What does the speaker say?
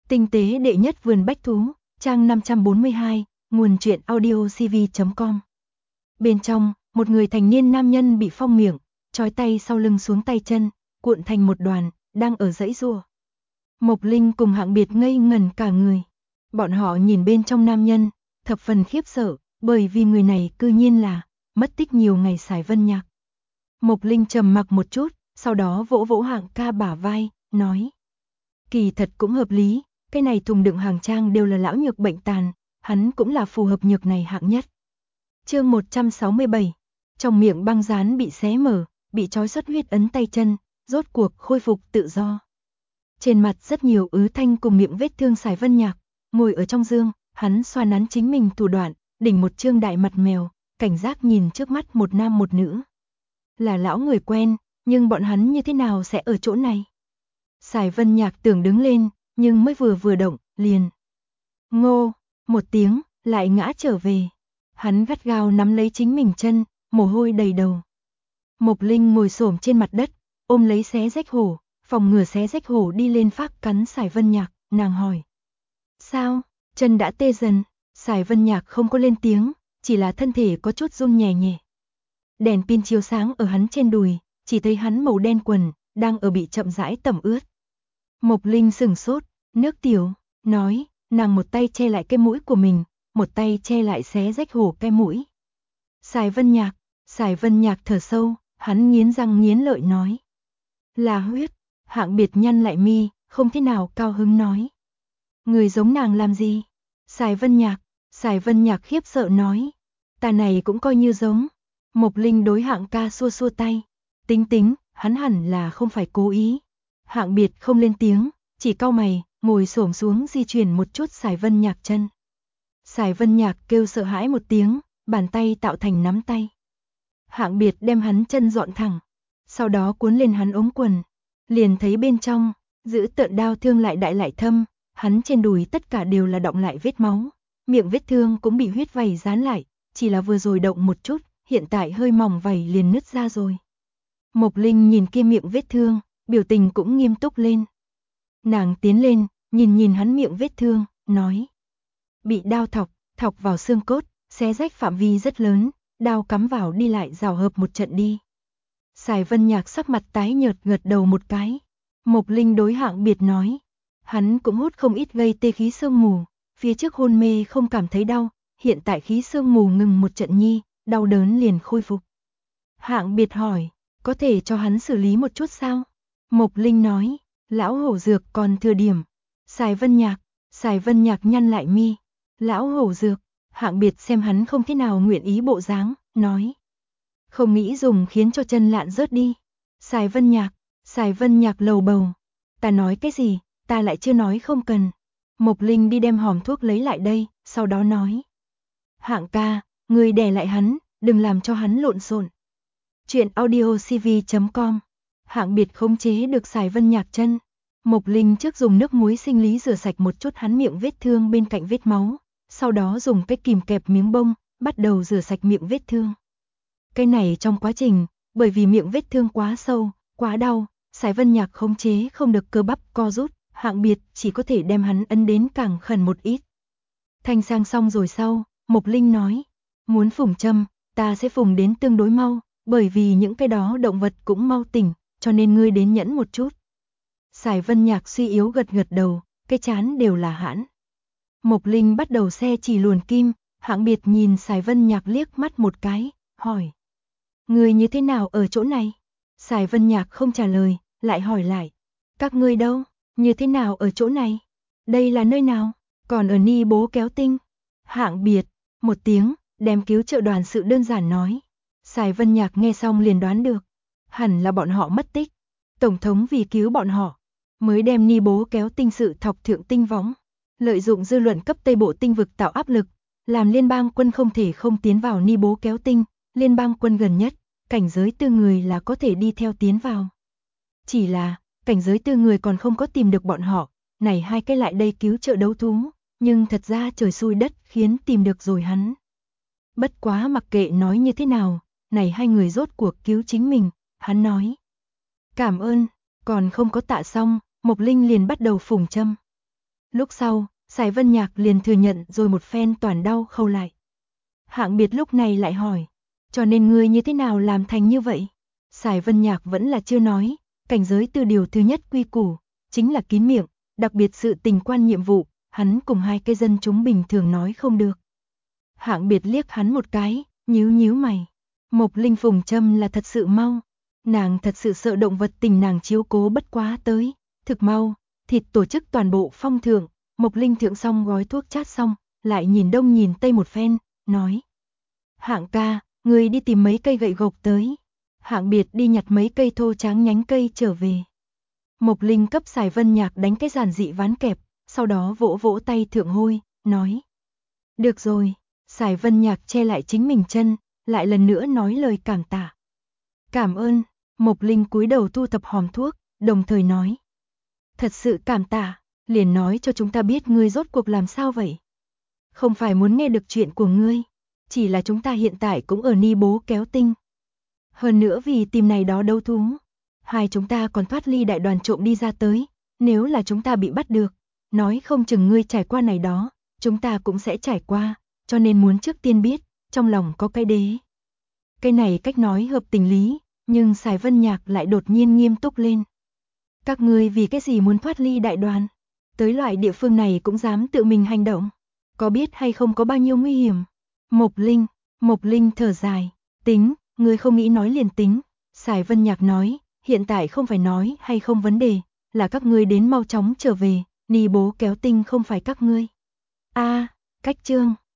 Tinh tế đệ nhất vườn bách thú, trang 542, nguồn truyện audiocv.com. Bên trong, một người thành niên nam nhân bị phong miệng, trói tay sau lưng xuống tay chân, cuộn thành một đoàn, đang ở giãy giụa. Mộc Linh cùng Hạng Biệt ngây ngẩn cả người. Bọn họ nhìn bên trong nam nhân, thập phần khiếp sợ, bởi vì người này cư nhiên là mất tích nhiều ngày Sải Vân Nhạc. Mộc Linh trầm mặc một chút, sau đó vỗ vỗ Hạng ca bả vai, nói: kỳ thật cũng hợp lý, cái này thùng đựng hàng trang đều là lão nhược bệnh tàn, hắn cũng là phù hợp nhược này hạng nhất. Chương 167. Trong miệng băng dán bị xé mở, bị trói xuất huyết ấn tay chân, rốt cuộc khôi phục tự do. Trên mặt rất nhiều ứ thanh cùng miệng vết thương Sải Vân Nhạc, ngồi ở trong giường, hắn xoa nắn chính mình thủ đoạn, đỉnh một trương đại mặt mèo, cảnh giác nhìn trước mắt một nam một nữ. Là lão người quen, nhưng bọn hắn như thế nào sẽ ở chỗ này? Sải Vân Nhạc tưởng đứng lên, nhưng mới vừa động, liền ngô một tiếng, lại ngã trở về. Hắn gắt gao nắm lấy chính mình chân, mồ hôi đầy đầu. Mộc Linh ngồi xổm trên mặt đất, ôm lấy xé rách hổ, phòng ngừa xé rách hổ đi lên phác cắn Sải Vân Nhạc, nàng hỏi: sao, chân đã tê dần? Sải Vân Nhạc không có lên tiếng, chỉ là thân thể có chút run nhẹ nhẹ. Đèn pin chiếu sáng ở hắn trên đùi, chỉ thấy hắn màu đen quần, đang ở bị chậm rãi tẩm ướt. Mộc Linh sửng sốt, nước tiểu, nói, nàng một tay che lại cái mũi của mình, một tay che lại xé rách hổ cái mũi. Sải Vân Nhạc thở sâu, hắn nghiến răng nghiến lợi nói: là huyết. Hạng Biệt nhăn lại mi, không thế nào cao hứng nói: người giống nàng làm gì? Sải Vân Nhạc khiếp sợ nói: ta này cũng coi như giống. Mộc Linh đối Hạng ca xua xua tay: tính, hắn hẳn là không phải cố ý. Hạng Biệt không lên tiếng, chỉ cau mày, ngồi xổm xuống di chuyển một chút Sải Vân Nhạc chân. Sải Vân Nhạc kêu sợ hãi một tiếng, bàn tay tạo thành nắm tay. Hạng Biệt đem hắn chân dọn thẳng, sau đó cuốn lên hắn ống quần, liền thấy bên trong giữ tợn đao thương lại đại lại thâm, hắn trên đùi tất cả đều là đọng lại vết máu, miệng vết thương cũng bị huyết vảy dán lại, chỉ là vừa rồi động một chút, hiện tại hơi mỏng vảy liền nứt ra rồi. Mộc Linh nhìn kia miệng vết thương, biểu tình cũng nghiêm túc lên. Nàng tiến lên, nhìn hắn miệng vết thương, nói: bị đao thọc vào xương cốt, xé rách phạm vi rất lớn, đao cắm vào đi lại rào hợp một trận đi. Sải Vân Nhạc sắc mặt tái nhợt gật đầu một cái. Mộc Linh đối Hạng Biệt nói: hắn cũng hút không ít gây tê khí sương mù, phía trước hôn mê không cảm thấy đau, hiện tại khí sương mù ngừng một trận nhi, đau đớn liền khôi phục. Hạng Biệt hỏi: có thể cho hắn xử lý một chút sao? Mộc Linh nói: lão hổ dược còn thừa điểm. Sải Vân Nhạc nhăn lại mi. Lão hổ dược. Hạng Biệt xem hắn không thế nào nguyện ý bộ dáng, nói: không nghĩ dùng khiến cho chân lạn rớt đi. Sải Vân Nhạc lầu bầu: ta nói cái gì, ta lại chưa nói không cần. Mộc Linh đi đem hòm thuốc lấy lại đây, sau đó nói: Hạng ca, ngươi đè lại hắn, đừng làm cho hắn lộn xộn. Truyện audiocv.com. Hạng Biệt khống chế được Sải Vân Nhạc chân. Mộc Linh trước dùng nước muối sinh lý rửa sạch một chút hắn miệng vết thương bên cạnh vết máu, sau đó dùng cái kìm kẹp miếng bông, bắt đầu rửa sạch miệng vết thương. Cái này trong quá trình, bởi vì miệng vết thương quá sâu, quá đau, Sải Vân Nhạc khống chế không được cơ bắp co rút, Hạng Biệt chỉ có thể đem hắn ấn đến càng khẩn một ít. Thanh sang xong rồi sau, Mộc Linh nói: muốn phủng châm, ta sẽ phủng đến tương đối mau, bởi vì những cái đó động vật cũng mau tỉnh, cho nên ngươi đến nhẫn một chút. Sải Vân Nhạc suy yếu gật đầu, cái trán đều là hãn. Mộc Linh bắt đầu xe chỉ luồn kim, Hạng Biệt nhìn Sải Vân Nhạc liếc mắt một cái, hỏi: ngươi như thế nào ở chỗ này? Sải Vân Nhạc không trả lời, lại hỏi lại: các ngươi đâu, như thế nào ở chỗ này? Đây là nơi nào? Còn ở Ni Bố Kéo Tinh. Hạng Biệt một tiếng, đem cứu trợ đoàn sự đơn giản nói. Sải Vân Nhạc nghe xong liền đoán được, hẳn là bọn họ mất tích. Tổng thống vì cứu bọn họ, mới đem Ni Bố Kéo Tinh sự thọc thượng tinh võng, lợi dụng dư luận cấp Tây Bộ tinh vực tạo áp lực, làm liên bang quân không thể không tiến vào Ni Bố Kéo Tinh, liên bang quân gần nhất, cảnh giới tư người là có thể đi theo tiến vào. Chỉ là, cảnh giới tư người còn không có tìm được bọn họ, này hai cái lại đây cứu trợ đấu thú, nhưng thật ra trời xui đất khiến tìm được rồi hắn. Bất quá mặc kệ nói như thế nào, này hai người rốt cuộc cứu chính mình, hắn nói: cảm ơn. Còn không có tạ xong, Mộc Linh liền bắt đầu phủng châm. Lúc sau, Sài Vân Nhạc liền thừa nhận rồi một phen toàn đau khâu lại. Hạng Biệt lúc này lại hỏi, cho nên ngươi như thế nào làm thành như vậy? Sài Vân Nhạc vẫn là chưa nói, cảnh giới từ điều thứ nhất quy củ, chính là kín miệng, đặc biệt sự tình quan nhiệm vụ, hắn cùng hai cái dân chúng bình thường nói không được. Hạng Biệt liếc hắn một cái, nhíu nhíu mày. Mộc Linh phùng châm là thật sự mau, nàng thật sự sợ động vật tình nàng chiếu cố bất quá tới, thực mau, thịt tổ chức toàn bộ phong thượng, Mộc Linh thượng xong gói thuốc chát xong, lại nhìn đông nhìn tây một phen, nói. Hạng ca, người đi tìm mấy cây gậy gộc tới. Hạng Biệt đi nhặt mấy cây thô tráng nhánh cây trở về. Mộc Linh cấp Sài Vân Nhạc đánh cái giản dị ván kẹp, sau đó vỗ vỗ tay thượng hôi, nói. Được rồi, Sài Vân Nhạc che lại chính mình chân, lại lần nữa nói lời cảm tạ. Cảm ơn, Mộc Linh cúi đầu thu thập hòm thuốc, đồng thời nói. Thật sự cảm tạ, liền nói cho chúng ta biết ngươi rốt cuộc làm sao vậy. Không phải muốn nghe được chuyện của ngươi, chỉ là chúng ta hiện tại cũng ở Ni Bố Kéo Tinh. Hơn nữa vì tìm này đó đấu thú, hai chúng ta còn thoát ly đại đoàn trộm đi ra tới, nếu là chúng ta bị bắt được, nói không chừng ngươi trải qua này đó, chúng ta cũng sẽ trải qua, cho nên muốn trước tiên biết, trong lòng có cái đế. Cái này cách nói hợp tình lý, nhưng Sài Vân Nhạc lại đột nhiên nghiêm túc lên. Các ngươi vì cái gì muốn thoát ly đại đoàn? Tới loại địa phương này cũng dám tự mình hành động, có biết hay không có bao nhiêu nguy hiểm? Mộc Linh thở dài, tính, ngươi không nghĩ nói liền tính. Sài Vân Nhạc nói, hiện tại không phải nói hay không vấn đề, là các ngươi đến mau chóng trở về, Ni Bố Kéo Tinh không phải các ngươi. Cách chương